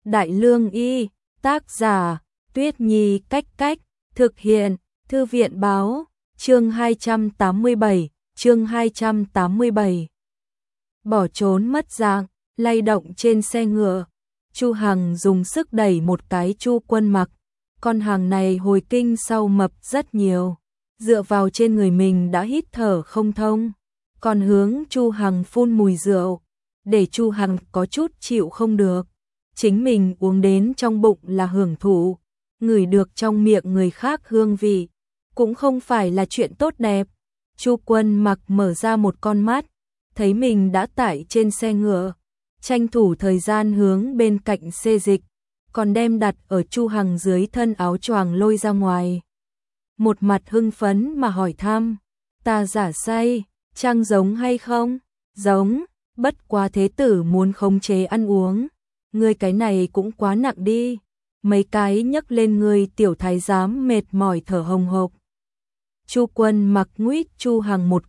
Đại Lương Y, tác giả, Tuyết Nhi Cách Cách, thực hiện, Thư viện Báo, chương 287, chương 287. Bỏ trốn mất dạng, lay động trên xe ngựa, Chu Hằng dùng sức đẩy một cái Chu Quân Mặc, con hàng này hồi kinh sau mập rất nhiều, dựa vào trên người mình đã hít thở không thông, còn hướng Chu Hằng phun mùi rượu, để Chu Hằng có chút chịu không được. Chính mình uống đến trong bụng là hưởng thụ, ngửi được trong miệng người khác hương vị, cũng không phải là chuyện tốt đẹp. Chu Quân Mặc mở ra một con mắt, thấy mình đã tải trên xe ngựa, tranh thủ thời gian hướng bên cạnh xê dịch, còn đem đặt ở Chu Hằng dưới thân áo choàng lôi ra ngoài. Một mặt hưng phấn mà hỏi thăm, ta giả say, chăng giống hay không? Giống, bất quá thế tử muốn khống chế ăn uống. Ngươi cái này cũng quá nặng đi, mấy cái nhấc lên người tiểu thái giám mệt mỏi thở hồng hộc. Chu Quân Mặc nguyết Chu Hằng một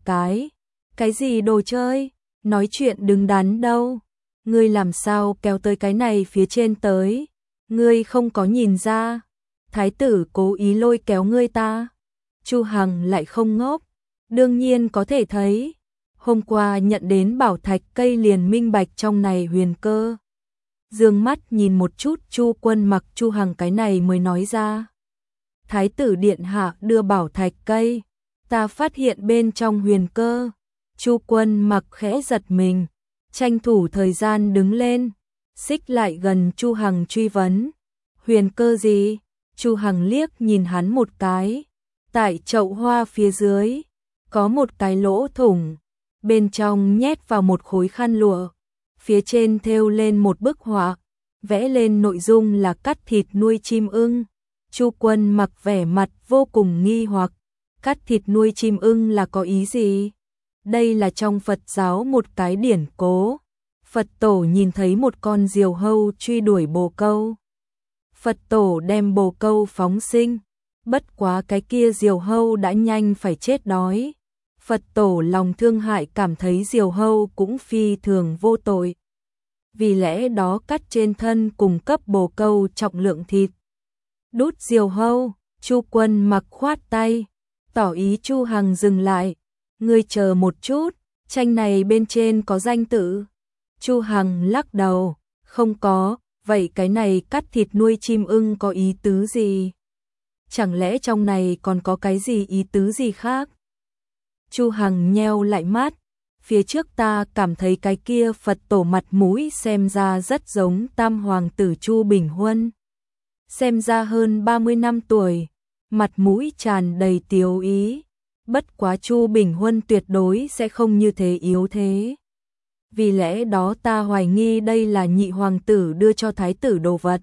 cái gì đồ chơi, nói chuyện đứng đắn đâu, ngươi làm sao kéo tới cái này phía trên tới, ngươi không có nhìn ra, thái tử cố ý lôi kéo ngươi ta. Chu Hằng lại không ngốc, đương nhiên có thể thấy, hôm qua nhận đến bảo thạch cây liền minh bạch trong này huyền cơ. Dương mắt nhìn một chút Chu Quân Mặc, Chu Hằng cái này mới nói ra. Thái tử điện hạ đưa bảo thạch cây, ta phát hiện bên trong huyền cơ. Chu Quân Mặc khẽ giật mình, tranh thủ thời gian đứng lên, xích lại gần Chu Hằng truy vấn. Huyền cơ gì? Chu Hằng liếc nhìn hắn một cái, tại chậu hoa phía dưới, có một cái lỗ thủng, bên trong nhét vào một khối khăn lụa. Phía trên thêu lên một bức họa, vẽ lên nội dung là cắt thịt nuôi chim ưng. Chu Quân Mặc vẻ mặt vô cùng nghi hoặc, cắt thịt nuôi chim ưng là có ý gì? Đây là trong Phật giáo một cái điển cố. Phật tổ nhìn thấy một con diều hâu truy đuổi bồ câu. Phật tổ đem bồ câu phóng sinh, bất quá cái kia diều hâu đã nhanh phải chết đói. Phật tổ lòng thương hại, cảm thấy diều hâu cũng phi thường vô tội. Vì lẽ đó cắt trên thân cung cấp bồ câu trọng lượng thịt. Đút diều hâu, Chu Quân Mặc khoát tay, tỏ ý Chu Hằng dừng lại. Ngươi chờ một chút, tranh này bên trên có danh tự. Chu Hằng lắc đầu, không có, vậy cái này cắt thịt nuôi chim ưng có ý tứ gì? Chẳng lẽ trong này còn có cái gì ý tứ gì khác? Chu Hằng nheo lại mắt, phía trước ta cảm thấy cái kia Phật tổ mặt mũi xem ra rất giống tam hoàng tử Chu Bình Huân. Xem ra hơn 30 năm tuổi, mặt mũi tràn đầy tiếu ý, bất quá Chu Bình Huân tuyệt đối sẽ không như thế yếu thế. Vì lẽ đó ta hoài nghi đây là nhị hoàng tử đưa cho thái tử đồ vật.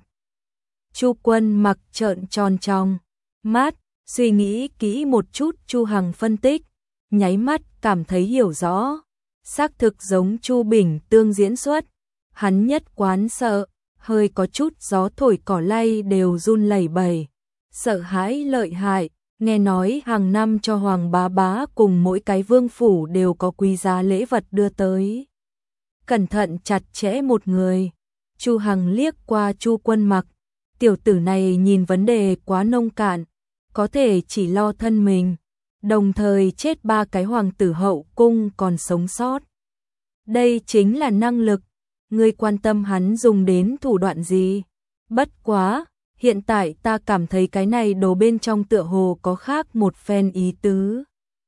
Chu Quân Mặc trợn tròn tròng mắt, suy nghĩ kỹ một chút. Chu Hằng phân tích, nháy mắt cảm thấy hiểu rõ, xác thực giống Chu Bình Tương diễn xuất. Hắn nhất quán sợ, hơi có chút gió thổi cỏ lay đều run lẩy bẩy, sợ hãi lợi hại. Nghe nói hàng năm cho Hoàng bá bá cùng mỗi cái vương phủ đều có quý giá lễ vật đưa tới. Cẩn thận chặt chẽ một người. Chu Hằng liếc qua Chu Quân Mặc, tiểu tử này nhìn vấn đề quá nông cạn, có thể chỉ lo thân mình, đồng thời chết 3 cái hoàng tử hậu cung còn sống sót. Đây chính là năng lực, ngươi quan tâm hắn dùng đến thủ đoạn gì? Bất quá, hiện tại ta cảm thấy cái này đồ bên trong tựa hồ có khác một phen ý tứ.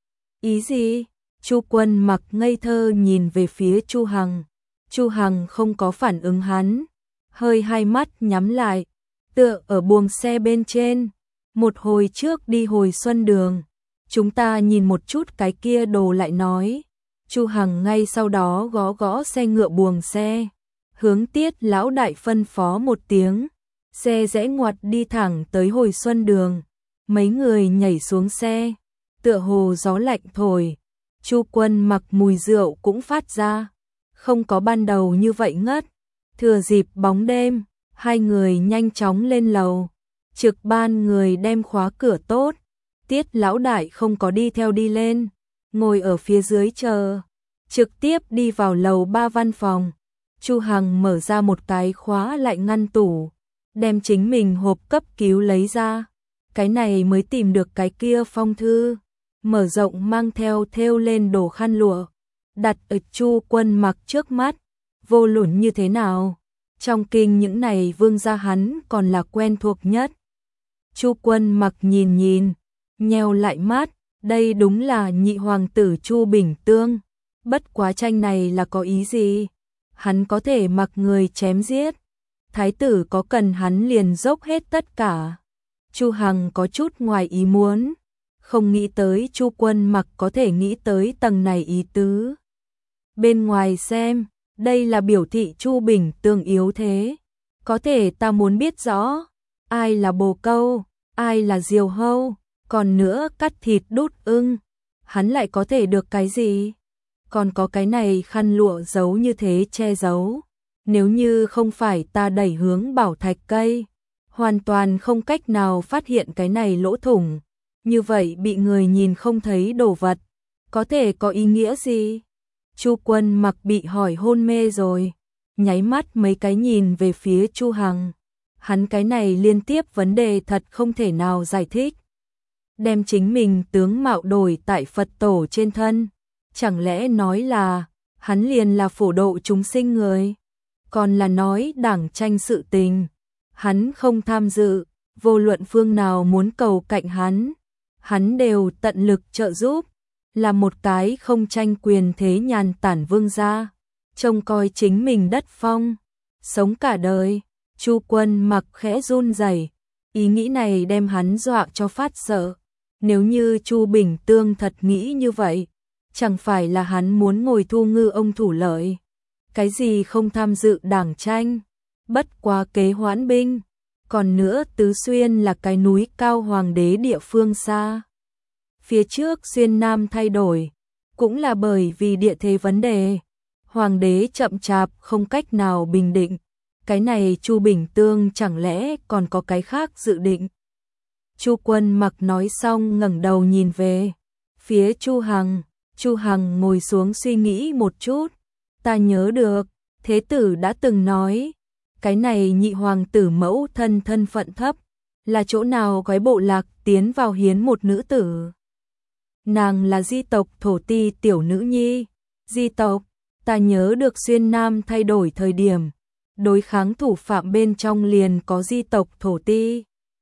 Ý gì? Chu Quân Mặc ngây thơ nhìn về phía Chu Hằng. Chu Hằng không có phản ứng hắn, hơi hai mắt nhắm lại, tựa ở buồng xe bên trên. Một hồi trước đi hồi xuân đường, chúng ta nhìn một chút cái kia đồ lại nói. Chu Hằng ngay sau đó gõ gõ xe ngựa buồng xe, hướng Tiết lão đại phân phó một tiếng, xe rẽ ngoặt đi thẳng tới hồi xuân đường. Mấy người nhảy xuống xe, tựa hồ gió lạnh thổi. Chu Quân Mặc mùi rượu cũng phát ra, không có ban đầu như vậy ngất. Thừa dịp bóng đêm, hai người nhanh chóng lên lầu, trực ban người đem khóa cửa tốt. Tiết lão đại không có đi theo đi lên, ngồi ở phía dưới chờ, trực tiếp đi vào lầu 3 văn phòng. Chu Hằng mở ra một cái khóa lại ngăn tủ, đem chính mình hộp cấp cứu lấy ra. Cái này mới tìm được cái kia phong thư, mở rộng mang theo thêu lên đồ khăn lụa, đặt ở Chu Quân Mặc trước mắt. Vô luận như thế nào, trong kinh những này vương gia hắn còn là quen thuộc nhất. Chu Quân Mặc nhìn nhìn, nheo lại mắt, đây đúng là nhị hoàng tử Chu Bình Tương. Bất quá tranh này là có ý gì? Hắn có thể mặc người chém giết, thái tử có cần hắn liền dốc hết tất cả. Chu Hằng có chút ngoài ý muốn, không nghĩ tới Chu Quân Mặc có thể nghĩ tới tầng này ý tứ. Bên ngoài xem, đây là biểu thị Chu Bình Tương yếu thế. Có thể ta muốn biết rõ, ai là bồ câu, ai là diều hâu, còn nữa cắt thịt đút ưng, hắn lại có thể được cái gì? Còn có cái này khăn lụa giấu như thế che giấu. Nếu như không phải ta đẩy hướng bảo thạch cây, hoàn toàn không cách nào phát hiện cái này lỗ thủng. Như vậy bị người nhìn không thấy đồ vật, có thể có ý nghĩa gì? Chu Quân Mặc bị hỏi hôn mê rồi, nháy mắt mấy cái nhìn về phía Chu Hằng. Hắn cái này liên tiếp vấn đề thật không thể nào giải thích. Đem chính mình tướng mạo đổi tại Phật tổ trên thân, chẳng lẽ nói là hắn liền là phổ độ chúng sinh người? Còn là nói đảng tranh sự tình, hắn không tham dự, vô luận phương nào muốn cầu cạnh hắn đều tận lực trợ giúp, là một cái không tranh quyền thế nhàn tản vương gia, trông coi chính mình đất phong, sống cả đời. Chu Quân Mặc khẽ run rẩy, ý nghĩ này đem hắn dọa cho phát sợ. Nếu như Chu Bình Tương thật nghĩ như vậy, chẳng phải là hắn muốn ngồi thu ngư ông thủ lợi? Cái gì không tham dự đảng tranh, bất quá kế hoãn binh. Còn nữa Tứ Xuyên là cái núi cao hoàng đế địa phương xa. Phía trước Xuyên Nam thay đổi, cũng là bởi vì địa thế vấn đề. Hoàng đế chậm chạp không cách nào bình định. Cái này Chu Bình Tương chẳng lẽ còn có cái khác dự định? Chu Quân Mặc nói xong ngẩng đầu nhìn về phía Chu Hằng. Chu Hằng ngồi xuống suy nghĩ một chút. Ta nhớ được, thế tử đã từng nói, cái này nhị hoàng tử mẫu thân thân phận thấp, là chỗ nào gói bộ lạc tiến vào hiến một nữ tử. Nàng là di tộc thổ ti tiểu nữ nhi. Di tộc, ta nhớ được Xuyên Nam thay đổi thời điểm, đối kháng thủ phạm bên trong liền có di tộc thổ ti.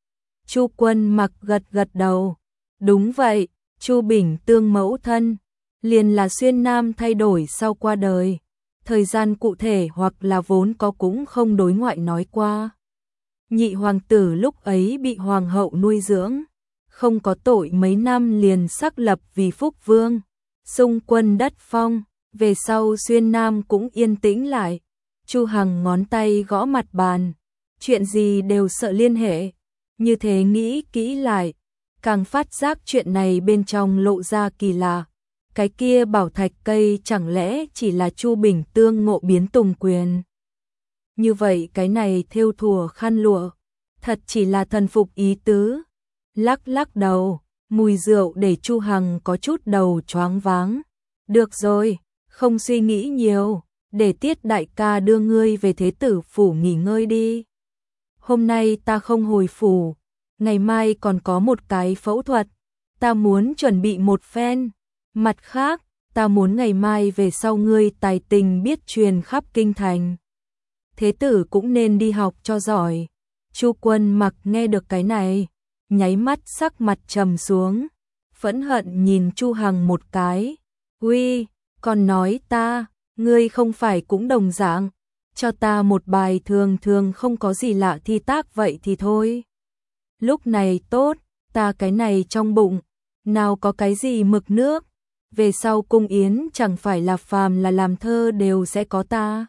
Chu Quân Mặc gật gật đầu. Đúng vậy, Chu Bình Tương mẫu thân liền là Xuyên Nam thay đổi sau qua đời. Thời gian cụ thể hoặc là vốn có cũng không đối ngoại nói qua. Nhị hoàng tử lúc ấy bị hoàng hậu nuôi dưỡng, không có tội mấy năm liền xác lập vì phúc vương, xung quân đất phong. Về sau Xuyên Nam cũng yên tĩnh lại. Chu Hằng ngón tay gõ mặt bàn, chuyện gì đều sợ liên hệ. Như thế nghĩ kỹ lại, càng phát giác chuyện này bên trong lộ ra kỳ lạ. Cái kia bảo thạch cây chẳng lẽ chỉ là Chu Bình Tương ngộ biến tùng quyền? Như vậy cái này thêu thùa khăn lụa, thật chỉ là thần phục ý tứ. Lắc lắc đầu, mùi rượu để Chu Hằng có chút đầu choáng váng. Được rồi, không suy nghĩ nhiều, để Tiết đại ca đưa ngươi về thế tử phủ nghỉ ngơi đi. Hôm nay ta không hồi phủ, ngày mai còn có một cái phẫu thuật, ta muốn chuẩn bị một phen. Mặt khác, ta muốn ngày mai về sau ngươi tài tình biết truyền khắp kinh thành. Thế tử cũng nên đi học cho giỏi. Chu Quân Mặc nghe được cái này, nháy mắt sắc mặt trầm xuống, phẫn hận nhìn Chu Hằng một cái. Uy, còn nói ta, ngươi không phải cũng đồng dạng, cho ta một bài thường thường không có gì lạ thi tác vậy thì thôi. Lúc này tốt, ta cái này trong bụng, nào có cái gì mực nước, về sau cung yến chẳng phải là phàm là làm thơ đều sẽ có ta.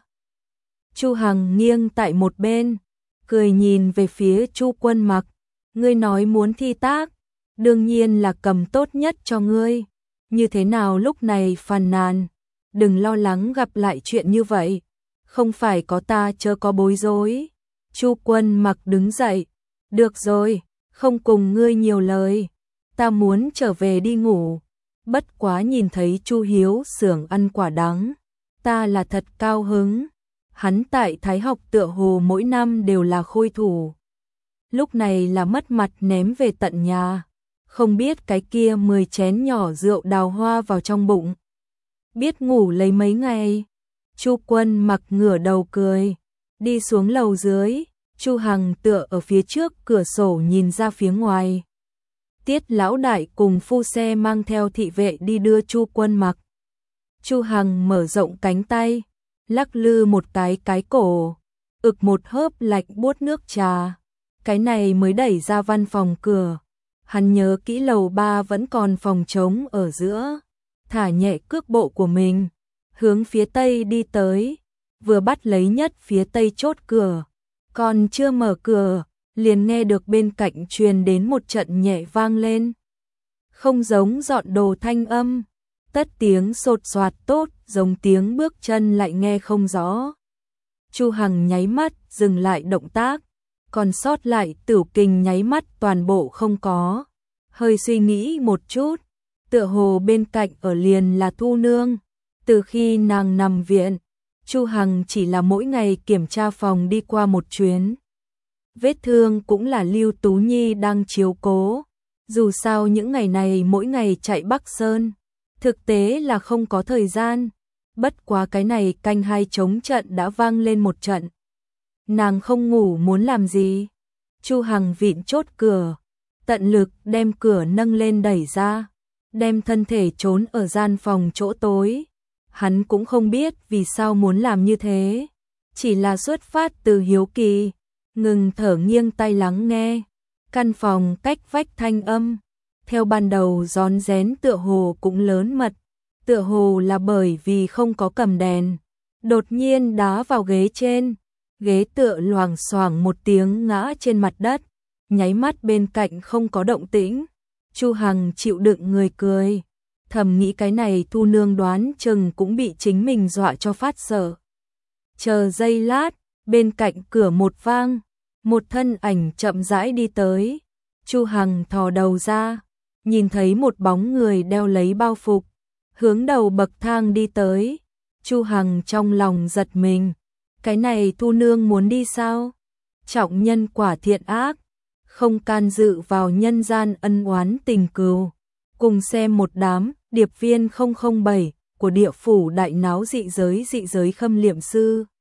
Chu Hằng nghiêng tại một bên, cười nhìn về phía Chu Quân Mặc, ngươi nói muốn thi tác, đương nhiên là cầm tốt nhất cho ngươi, như thế nào lúc này phàn nàn, đừng lo lắng gặp lại chuyện như vậy, không phải có ta chớ có bối rối. Chu Quân Mặc đứng dậy, được rồi, không cùng ngươi nhiều lời, ta muốn trở về đi ngủ. Bất quá nhìn thấy Chu Hiếu xưởng ăn quả đắng, ta là thật cao hứng. Hắn tại Thái học tựa hồ mỗi năm đều là khôi thủ. Lúc này là mất mặt ném về tận nhà. Không biết cái kia 10 chén nhỏ rượu đào hoa vào trong bụng. Biết ngủ lấy mấy ngày. Chu Quân Mặc ngửa đầu cười. Đi xuống lầu dưới. Chu Hằng tựa ở phía trước cửa sổ nhìn ra phía ngoài. Tiết lão đại cùng phu xe mang theo thị vệ đi đưa Chu Quân Mặc. Chu Hằng mở rộng cánh tay, lắc lư một cái cổ, ực một hớp lạnh buốt nước trà. Cái này mới đẩy ra văn phòng cửa. Hắn nhớ kỹ lầu 3 vẫn còn phòng trống ở giữa, thả nhẹ cước bộ của mình, hướng phía tây đi tới, vừa bắt lấy nhất phía tây chốt cửa, còn chưa mở cửa, liền nghe được bên cạnh truyền đến một trận nhẹ vang lên. Không giống dọn đồ thanh âm, tất tiếng sột soạt tốt, giống tiếng bước chân lại nghe không rõ. Chu Hằng nháy mắt dừng lại động tác, còn sót lại Tửu Kình nháy mắt toàn bộ không có. Hơi suy nghĩ một chút, tựa hồ bên cạnh ở liền là Thu Nương. Từ khi nàng nằm viện, Chu Hằng chỉ là mỗi ngày kiểm tra phòng đi qua một chuyến. Vết thương cũng là Lưu Tú Nhi đang chiếu cố. Dù sao những ngày này mỗi ngày chạy Bắc Sơn, thực tế là không có thời gian. Bất quá cái này canh 2 chống trận đã vang lên một trận. Nàng không ngủ muốn làm gì? Chu Hằng vịn chốt cửa, tận lực đem cửa nâng lên đẩy ra, đem thân thể trốn ở gian phòng chỗ tối. Hắn cũng không biết vì sao muốn làm như thế, chỉ là xuất phát từ hiếu kỳ, ngừng thở nghiêng tai lắng nghe. Căn phòng cách vách thanh âm, theo ban đầu rón rén tựa hồ cũng lớn mật, tựa hồ là bởi vì không có cầm đèn. Đột nhiên đá vào ghế trên, ghế tựa loảng xoảng một tiếng ngã trên mặt đất, nháy mắt bên cạnh không có động tĩnh. Chu Hằng chịu đựng người cười, thầm nghĩ cái này Thu Nương đoán chừng cũng bị chính mình dọa cho phát sợ. Chờ giây lát, bên cạnh cửa một vang, một thân ảnh chậm rãi đi tới. Chu Hằng thò đầu ra, nhìn thấy một bóng người đeo lấy bao phục, hướng đầu bậc thang đi tới. Chu Hằng trong lòng giật mình, cái này Thu Nương muốn đi sao? Trọng nhân quả thiện ác, không can dự vào nhân gian ân oán tình cừu. Cùng xem một đám điệp viên 007 của địa phủ đại náo dị giới khâm liệm sư.